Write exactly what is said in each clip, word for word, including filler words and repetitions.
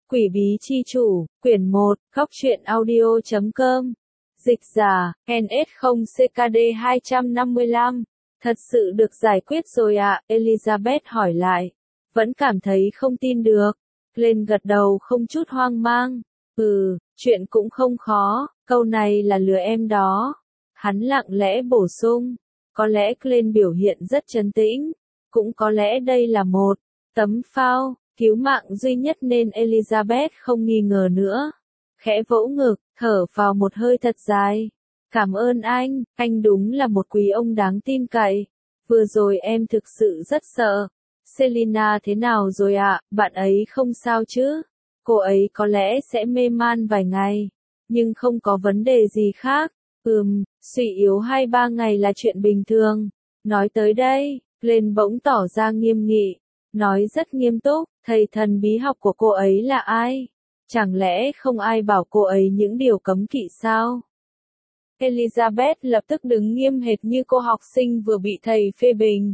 Quỷ bí chi chủ, quyển một, góc truyện audio chấm com. Dịch giả, en ét không C K D hai trăm năm mươi lăm. Thật sự được giải quyết rồi ạ, à? Elizabeth hỏi lại. Vẫn cảm thấy không tin được. Glenn gật đầu không chút hoang mang. Ừ, chuyện cũng không khó, câu này là lừa em đó. Hắn lặng lẽ bổ sung. Có lẽ Glenn biểu hiện rất trấn tĩnh. Cũng có lẽ đây là một tấm phao cứu mạng duy nhất nên Elizabeth không nghi ngờ nữa. Khẽ vỗ ngực, thở vào một hơi thật dài. Cảm ơn anh, anh đúng là một quý ông đáng tin cậy. Vừa rồi em thực sự rất sợ. Selina thế nào rồi ạ, à? Bạn ấy không sao chứ? Cô ấy có lẽ sẽ mê man vài ngày, nhưng không có vấn đề gì khác. Ừm, suy yếu hai ba ngày là chuyện bình thường. Nói tới đây, Glenn bỗng tỏ ra nghiêm nghị. Nói rất nghiêm túc, thầy thần bí học của cô ấy là ai? Chẳng lẽ không ai bảo cô ấy những điều cấm kỵ sao? Elizabeth lập tức đứng nghiêm hệt như cô học sinh vừa bị thầy phê bình.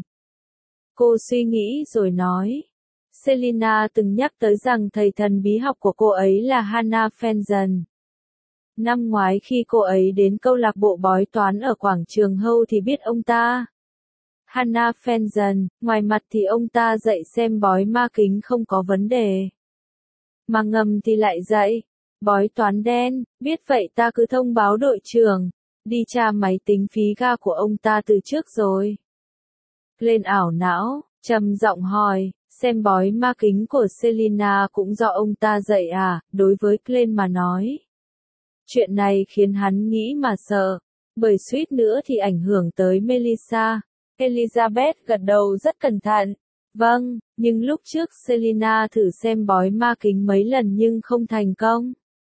Cô suy nghĩ rồi nói. Selina từng nhắc tới rằng thầy thần bí học của cô ấy là Hannah Fenton. Năm ngoái khi cô ấy đến câu lạc bộ bói toán ở quảng trường Hâu thì biết ông ta. Hannah Fenton, ngoài mặt thì ông ta dạy xem bói ma kính không có vấn đề. Mà ngầm thì lại dạy bói toán đen, biết vậy ta cứ thông báo đội trưởng, đi tra máy tính phí ga của ông ta từ trước rồi. Lên ảo não, trầm giọng hỏi, xem bói ma kính của Selina cũng do ông ta dạy à, đối với Glenn mà nói. Chuyện này khiến hắn nghĩ mà sợ, bởi suýt nữa thì ảnh hưởng tới Melissa. Elizabeth gật đầu rất cẩn thận. Vâng, nhưng lúc trước Selina thử xem bói ma kính mấy lần nhưng không thành công.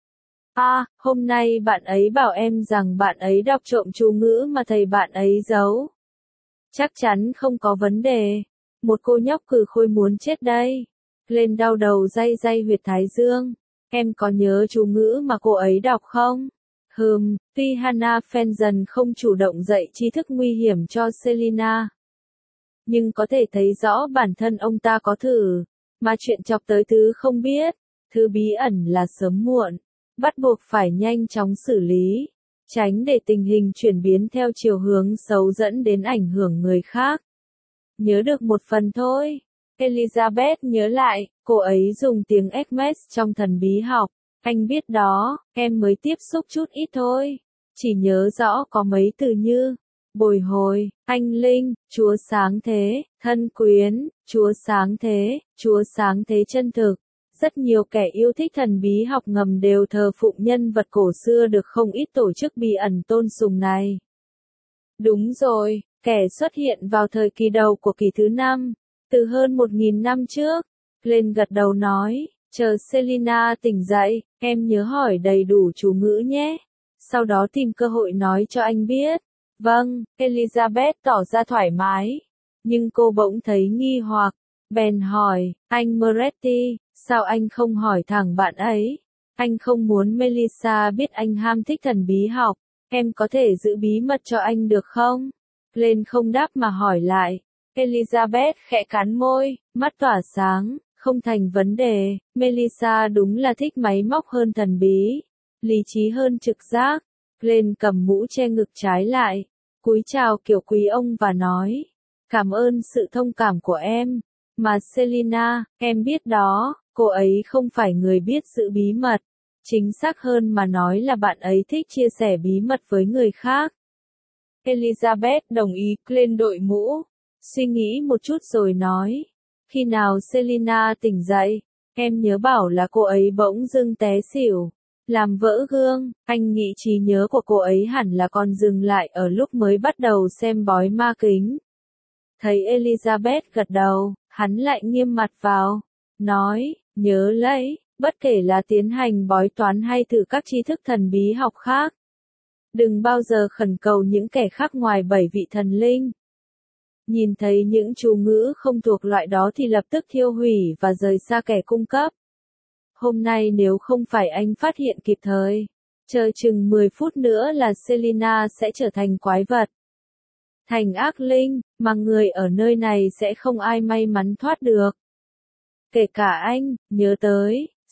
À, hôm nay bạn ấy bảo em rằng bạn ấy đọc trộm chú ngữ mà thầy bạn ấy giấu. Chắc chắn không có vấn đề. Một cô nhóc cừ khôi muốn chết đây. Lên đau đầu day day huyệt thái dương. Em có nhớ chú ngữ mà cô ấy đọc không? Hừm, tuy Hannah Fenton không chủ động dạy tri thức nguy hiểm cho Selina, nhưng có thể thấy rõ bản thân ông ta có thử, mà chuyện chọc tới thứ không biết, thứ bí ẩn là sớm muộn, bắt buộc phải nhanh chóng xử lý, tránh để tình hình chuyển biến theo chiều hướng xấu dẫn đến ảnh hưởng người khác. Nhớ được một phần thôi. Elizabeth nhớ lại, cô ấy dùng tiếng Hermes trong thần bí học. Anh biết đó, em mới tiếp xúc chút ít thôi. Chỉ nhớ rõ có mấy từ như bồi hồi, anh linh, chúa sáng thế, thân quyến, chúa sáng thế, chúa sáng thế chân thực. Rất nhiều kẻ yêu thích thần bí học ngầm đều thờ phụng nhân vật cổ xưa được không ít tổ chức bí ẩn tôn sùng này. Đúng rồi, kẻ xuất hiện vào thời kỳ đầu của kỷ thứ năm, từ hơn một nghìn năm trước. Glenn gật đầu nói, chờ Selina tỉnh dậy, em nhớ hỏi đầy đủ chú ngữ nhé. Sau đó tìm cơ hội nói cho anh biết. Vâng, Elizabeth tỏ ra thoải mái. Nhưng cô bỗng thấy nghi hoặc. Bèn hỏi, anh Moretti, sao anh không hỏi thẳng bạn ấy? Anh không muốn Melissa biết anh ham thích thần bí học. Em có thể giữ bí mật cho anh được không? Glenn không đáp mà hỏi lại. Elizabeth khẽ cắn môi, mắt tỏa sáng, không thành vấn đề. Melissa đúng là thích máy móc hơn thần bí, lý trí hơn trực giác. Glenn cầm mũ che ngực trái lại, cúi chào kiểu quý ông và nói, cảm ơn sự thông cảm của em. Mà Selina, em biết đó, cô ấy không phải người biết giữ bí mật. Chính xác hơn mà nói là bạn ấy thích chia sẻ bí mật với người khác. Elizabeth đồng ý. Glenn đội mũ, suy nghĩ một chút rồi nói, khi nào Selina tỉnh dậy, em nhớ bảo là cô ấy bỗng dưng té xỉu, làm vỡ gương. Anh nghĩ trí nhớ của cô ấy hẳn là còn dừng lại ở lúc mới bắt đầu xem bói ma kính. Thấy Elizabeth gật đầu, hắn lại nghiêm mặt vào, nói, nhớ lấy, bất kể là tiến hành bói toán hay thử các tri thức thần bí học khác, đừng bao giờ khẩn cầu những kẻ khác ngoài bảy vị thần linh. Nhìn thấy những chú ngữ không thuộc loại đó thì lập tức thiêu hủy và rời xa kẻ cung cấp. Hôm nay nếu không phải anh phát hiện kịp thời, chờ chừng mười phút nữa là Selina sẽ trở thành quái vật, thành ác linh, mà người ở nơi này sẽ không ai may mắn thoát được. Kể cả anh, nhớ tới,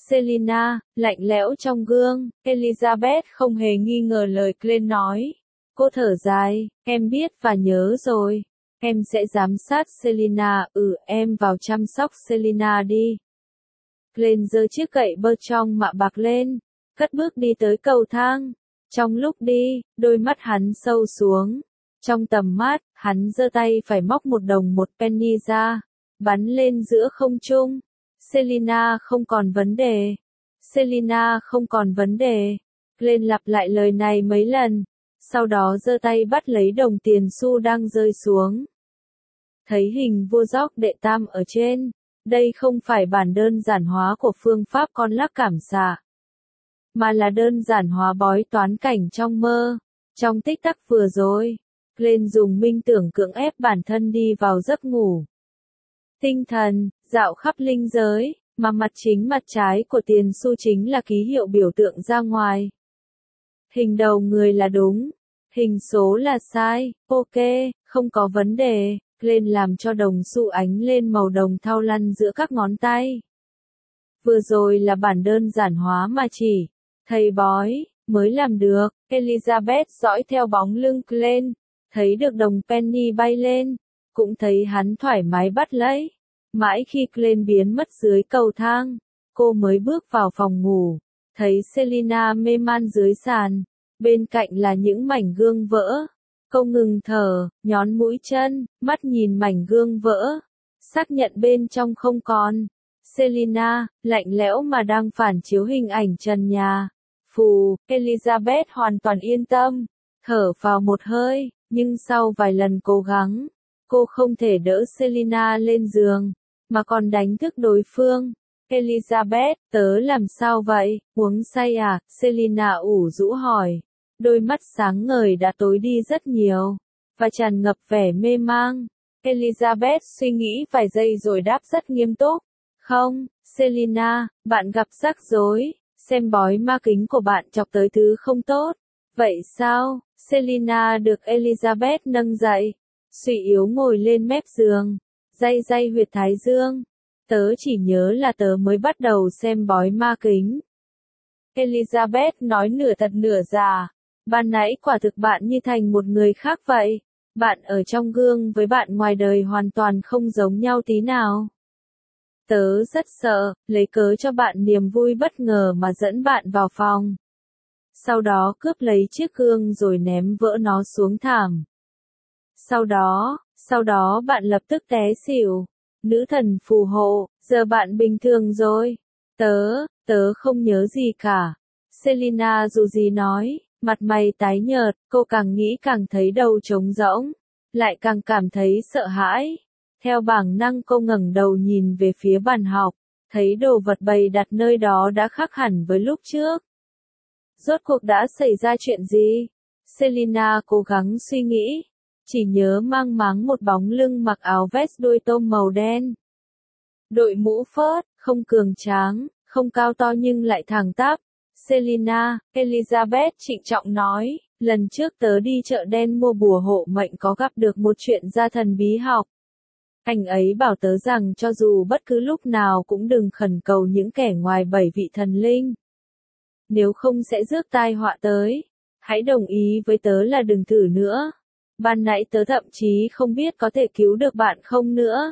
Selina, lạnh lẽo trong gương, Elizabeth không hề nghi ngờ lời Glenn nói. Cô thở dài, em biết và nhớ rồi. Em sẽ giám sát Selina, ừ, em vào chăm sóc Selina đi. Glenn giơ chiếc gậy bơ trong mạ bạc lên, cất bước đi tới cầu thang. Trong lúc đi, đôi mắt hắn sâu xuống. Trong tầm mắt, hắn giơ tay phải móc một đồng một penny ra, bắn lên giữa không trung. Selina không còn vấn đề. Selina không còn vấn đề. Glenn lặp lại lời này mấy lần, sau đó giơ tay bắt lấy đồng tiền xu đang rơi xuống. Thấy hình vua George đệ tam ở trên, đây không phải bản đơn giản hóa của phương pháp con lắc cảm xạ, mà là đơn giản hóa bói toán cảnh trong mơ. Trong tích tắc vừa rồi, Glenn dùng minh tưởng cưỡng ép bản thân đi vào giấc ngủ tinh thần, dạo khắp linh giới, mà mặt chính mặt trái của tiền xu chính là ký hiệu biểu tượng ra ngoài. Hình đầu người là đúng, hình số là sai, ok, không có vấn đề. Glenn làm cho đồng xu ánh lên màu đồng thau lăn giữa các ngón tay. Vừa rồi là bản đơn giản hóa mà chỉ thầy bói mới làm được. Elizabeth dõi theo bóng lưng Glenn, thấy được đồng penny bay lên, cũng thấy hắn thoải mái bắt lấy. Mãi khi Glenn biến mất dưới cầu thang, cô mới bước vào phòng ngủ, thấy Selina mê man dưới sàn, bên cạnh là những mảnh gương vỡ. Cô ngừng thở, nhón mũi chân, mắt nhìn mảnh gương vỡ, xác nhận bên trong không còn. Selina, lạnh lẽo mà đang phản chiếu hình ảnh trần nhà. Phù, Elizabeth hoàn toàn yên tâm, thở vào một hơi, nhưng sau vài lần cố gắng, cô không thể đỡ Selina lên giường, mà còn đánh thức đối phương. Elizabeth, tớ làm sao vậy, uống say à? Selina ủ rũ hỏi. Đôi mắt sáng ngời đã tối đi rất nhiều, và tràn ngập vẻ mê mang. Elizabeth suy nghĩ vài giây rồi đáp rất nghiêm túc. Không, Selina, bạn gặp rắc rối, xem bói ma kính của bạn chọc tới thứ không tốt. Vậy sao? Selina được Elizabeth nâng dậy, suy yếu ngồi lên mép giường, day day huyệt thái dương. Tớ chỉ nhớ là tớ mới bắt đầu xem bói ma kính. Elizabeth nói nửa thật nửa giả. Ban nãy quả thực bạn như thành một người khác vậy. Bạn ở trong gương với bạn ngoài đời hoàn toàn không giống nhau tí nào. Tớ rất sợ, lấy cớ cho bạn niềm vui bất ngờ mà dẫn bạn vào phòng. Sau đó cướp lấy chiếc gương rồi ném vỡ nó xuống thảm. Sau đó, sau đó bạn lập tức té xỉu. Nữ thần phù hộ, giờ bạn bình thường rồi. Tớ, tớ không nhớ gì cả. Selina dù gì nói. Mặt mày tái nhợt, cô càng nghĩ càng thấy đầu trống rỗng, lại càng cảm thấy sợ hãi. Theo bản năng cô ngẩng đầu nhìn về phía bàn học, thấy đồ vật bày đặt nơi đó đã khác hẳn với lúc trước. Rốt cuộc đã xảy ra chuyện gì? Selina cố gắng suy nghĩ, chỉ nhớ mang máng một bóng lưng mặc áo vest đuôi tôm màu đen. Đội mũ phớt, không cường tráng, không cao to nhưng lại thẳng tắp. Selina, Elizabeth trịnh trọng nói, lần trước tớ đi chợ đen mua bùa hộ mệnh có gặp được một chuyện gia thần bí học. Anh ấy bảo tớ rằng cho dù bất cứ lúc nào cũng đừng khẩn cầu những kẻ ngoài bảy vị thần linh. Nếu không sẽ rước tai họa tới. Hãy đồng ý với tớ là đừng thử nữa. Ban nãy tớ thậm chí không biết có thể cứu được bạn không nữa.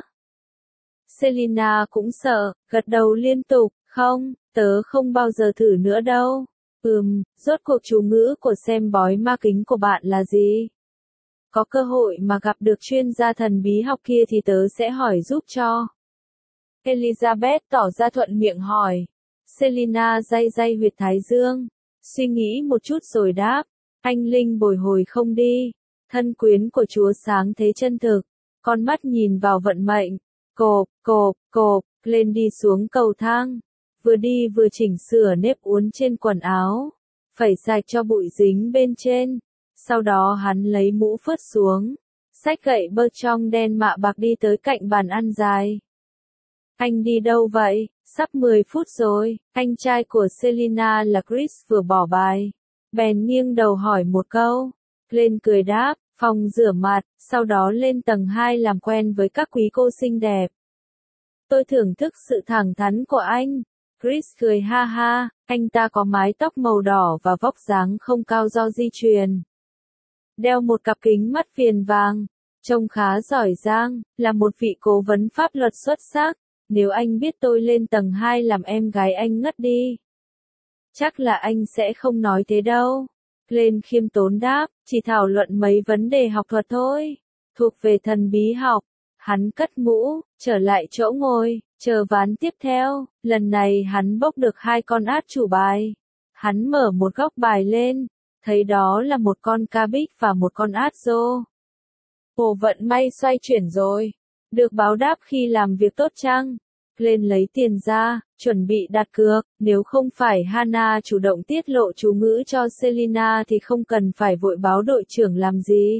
Selina cũng sợ, gật đầu liên tục, không. Tớ không bao giờ thử nữa đâu. Ừm, rốt cuộc chú ngữ của xem bói ma kính của bạn là gì? Có cơ hội mà gặp được chuyên gia thần bí học kia thì tớ sẽ hỏi giúp cho. Elizabeth tỏ ra thuận miệng hỏi. Selina day day huyệt thái dương, suy nghĩ một chút rồi đáp. Anh linh bồi hồi không đi. Thân quyến của Chúa sáng thế chân thực. Con mắt nhìn vào vận mệnh. Cộp, cộp, cộp, lên đi xuống cầu thang. Vừa đi vừa chỉnh sửa nếp uốn trên quần áo, phẩy sạch cho bụi dính bên trên. Sau đó hắn lấy mũ phớt xuống, xách gậy bơ trong đen mạ bạc đi tới cạnh bàn ăn dài. Anh đi đâu vậy? Sắp mười phút rồi. Anh trai của Selina là Chris vừa bỏ bài. Bèn nghiêng đầu hỏi một câu. Glenn cười đáp, phòng rửa mặt, sau đó lên tầng hai làm quen với các quý cô xinh đẹp. Tôi thưởng thức sự thẳng thắn của anh. Chris cười ha ha, anh ta có mái tóc màu đỏ và vóc dáng không cao do di truyền. Đeo một cặp kính mắt viền vàng, trông khá giỏi giang, là một vị cố vấn pháp luật xuất sắc. Nếu anh biết tôi lên tầng hai làm em gái anh ngất đi. Chắc là anh sẽ không nói thế đâu. Glenn khiêm tốn đáp, chỉ thảo luận mấy vấn đề học thuật thôi, thuộc về thần bí học. Hắn cất mũ, trở lại chỗ ngồi, chờ ván tiếp theo. Lần này hắn bốc được hai con át chủ bài. Hắn mở một góc bài lên, thấy đó là một con cabic và một con át rô. Ồ, vận may xoay chuyển rồi. Được báo đáp khi làm việc tốt chăng? Glenn lấy tiền ra, chuẩn bị đặt cược. Nếu không phải Hannah chủ động tiết lộ chú ngữ cho Selina thì không cần phải vội báo đội trưởng làm gì.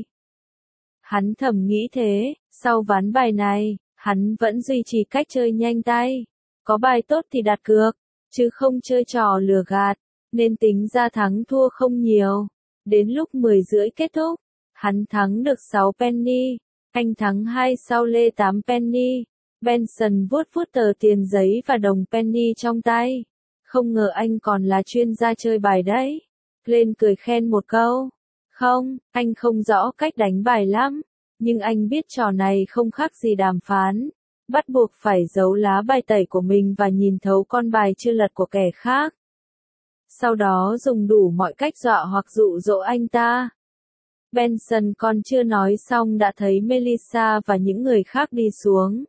Hắn thầm nghĩ thế, sau ván bài này, hắn vẫn duy trì cách chơi nhanh tay. Có bài tốt thì đặt cược, chứ không chơi trò lừa gạt, nên tính ra thắng thua không nhiều. Đến lúc mười rưỡi kết thúc, hắn thắng được sáu penny, anh thắng hai sau lê tám penny. Benson vuốt vuốt tờ tiền giấy và đồng penny trong tay. Không ngờ anh còn là chuyên gia chơi bài đấy. Glenn cười khen một câu. Không, anh không rõ cách đánh bài lắm, nhưng anh biết trò này không khác gì đàm phán. Bắt buộc phải giấu lá bài tẩy của mình và nhìn thấu con bài chưa lật của kẻ khác. Sau đó dùng đủ mọi cách dọa hoặc dụ dỗ anh ta. Benson còn chưa nói xong đã thấy Melissa và những người khác đi xuống.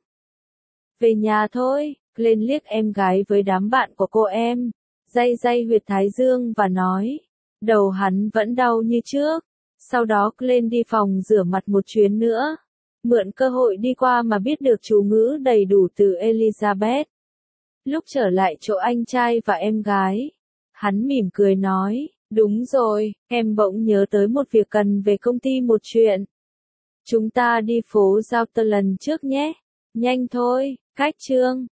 Về nhà thôi, Glenn liếc em gái với đám bạn của cô em, day day huyệt thái dương và nói. Đầu hắn vẫn đau như trước. Sau đó Glenn đi phòng rửa mặt một chuyến nữa. Mượn cơ hội đi qua mà biết được chú ngữ đầy đủ từ Elizabeth. Lúc trở lại chỗ anh trai và em gái, hắn mỉm cười nói, đúng rồi, em bỗng nhớ tới một việc cần về công ty một chuyện. Chúng ta đi phố giao tờ lần trước nhé. Nhanh thôi, cách chương.